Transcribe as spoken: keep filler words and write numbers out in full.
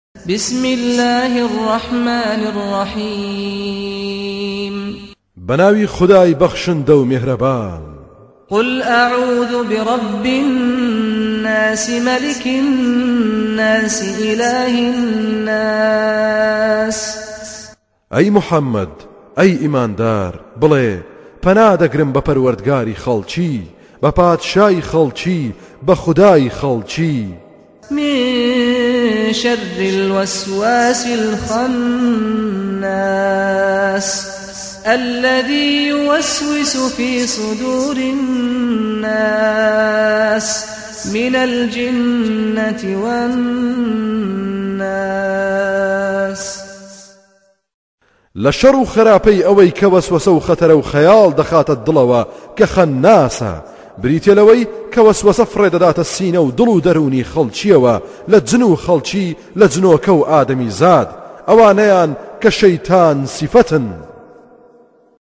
بسم الله الرحمن الرحيم بناوي خداي بخشن دو مهربان قل أعوذ برب الناس ملك الناس إله الناس أي محمد أي إيمان دار بڵێ پەنا دەگرم بە پەروەردگاری خەڵکی بە پادشای خەڵکی بە خودای خەڵکی من شر الوسواس الخناس الذي يوسوس في صدور الناس من الجنة والناس لشر خراپەی ئەوەی کە وەسوەسە و خەتەرە و خەیاڵ دەخاتە دڵەوە کە خەناسە بریتە لەوەی کە وەسوەسە فڕێدەداتە سینە و دڵ و دەرونی خەڵکیەوە لە جن و خەڵکی لە جنۆکە و ئادەمی زاد ئەوانەیان کە شەیتان سیفەتن